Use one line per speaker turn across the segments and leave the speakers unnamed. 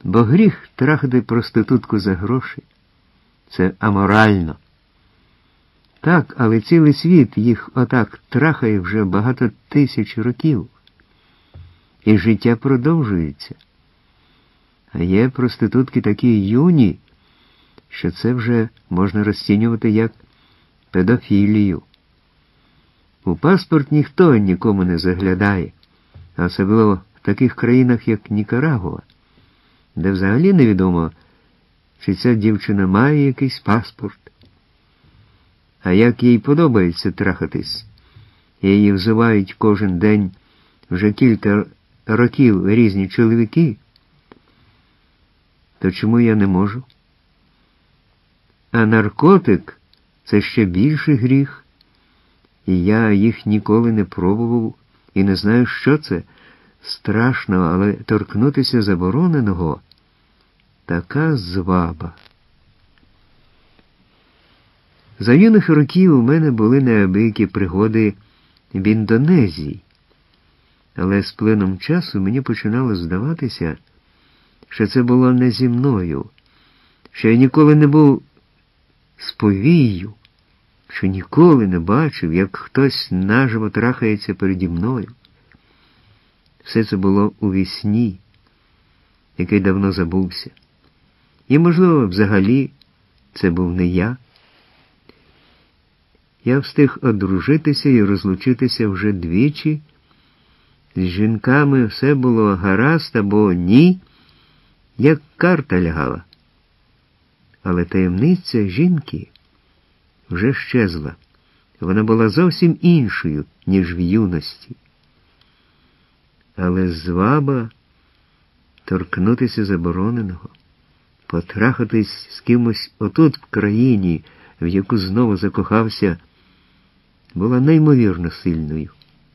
Бо гріх трахати проститутку за гроші. Це аморально. Так, але цілий світ їх отак трахає вже багато тисяч років. І життя продовжується. А є проститутки такі юні, що це вже можна розцінювати як педофілію. У паспорт ніхто нікому не заглядає, а особливо в таких країнах, як Нікарагуа, де взагалі невідомо, чи ця дівчина має якийсь паспорт. А як їй подобається трахатись, її взивають кожен день вже кілька років різні чоловіки, то чому я не можу? А наркотик – це ще більший гріх, і я їх ніколи не пробував і не знаю, що це. Страшно, але торкнутися забороненого – така зваба. За юних років у мене були неабиякі пригоди в Індонезії, але з плином часу мені починало здаватися, що це було не зі мною, що я ніколи не був з повією, що ніколи не бачив, як хтось наживо трахається переді мною. Все це було у вісні, який давно забувся. І, можливо, взагалі, це був не я. Я встиг одружитися і розлучитися вже двічі. З жінками все було гаразд або ні, як карта лягала. Але таємниця жінки вже щезла. Вона була зовсім іншою, ніж в юності. Але зваба торкнутися забороненого, потрахатись з кимось отут в країні, в яку знову закохався, була неймовірно сильною.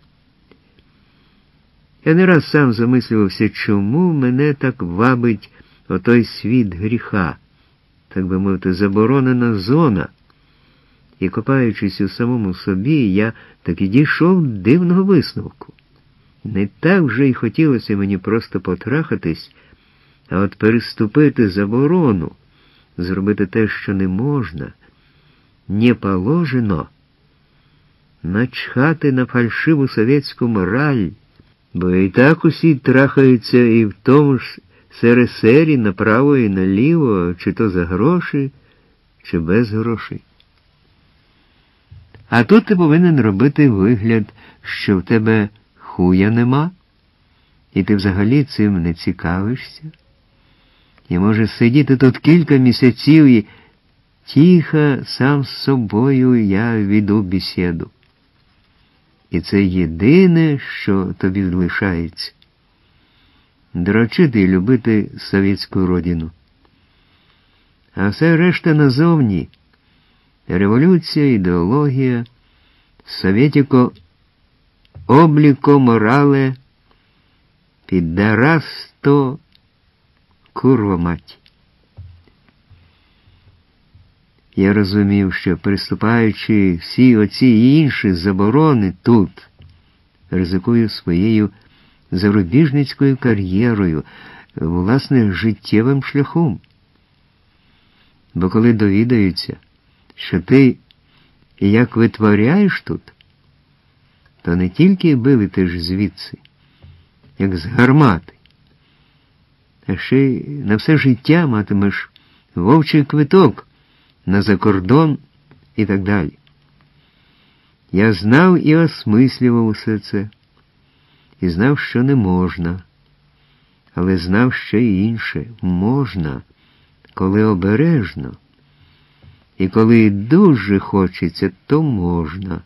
Я не раз сам замислювався, чому мене так вабить отой світ гріха, так би мовити, заборонена зона. І, копаючись у самому собі, я таки дійшов дивного висновку. Не так вже й хотілося мені просто потрахатись, а от переступити заборону, зробити те, що не можна, не положено, начхати на фальшиву совєтську мораль, бо і так усі трахаються і в тому ж СРСРі направо і наліво, чи то за гроші, чи без грошей. А тут ти повинен робити вигляд, що в тебе хуя нема, і ти взагалі цим не цікавишся. І можеш сидіти тут кілька місяців і тихо, сам з собою я веду бесіду. І це єдине, що тобі лишається. Дрочити і любити совєтську родину. А все решта назовні. Революція, ідеологія, совєтіко, обліко, морале, піддарасто, курва мать. Я розумів, що приступаючи всі оці і інші заборони тут, ризикую своєю зарубіжницькою кар'єрою, власне, життєвим шляхом. Бо коли довідаються, що ти як витворяєш тут, то не тільки вилетиш звідси, як з гармати, а ще й на все життя матимеш вовчий квиток на закордон і так далі. Я знав і осмислював усе це, і знав, що не можна, але знав ще й інше. Можна, коли обережно, і коли дуже хочеться, то можна.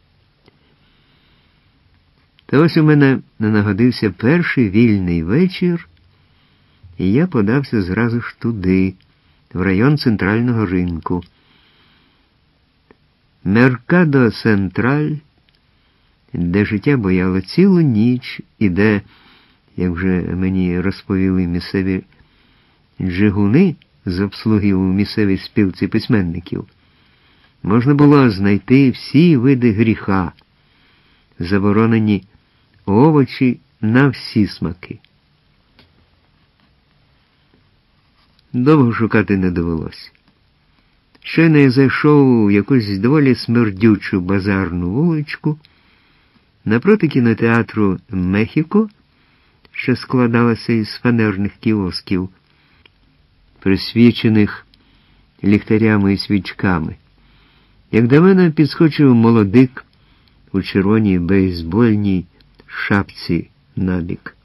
Та ось у мене не нагодився перший вільний вечір, і я подався зразу ж туди, в район центрального ринку. Меркадо Централь, де життя бояло цілу ніч, і де, як вже мені розповіли місцеві джигуни з обслуги у місцевій спілці письменників, можна було знайти всі види гріха, заборонені овочі на всі смаки. Довго шукати не довелося. Щойно я зайшов у якусь доволі смердючу базарну вуличку, напроти кінотеатру «Мехіко», що складалася із фанерних кіосків, присвічених ліхтарями і свічками. Як до мене підскочив молодик у червоній бейсбольній шапці набік.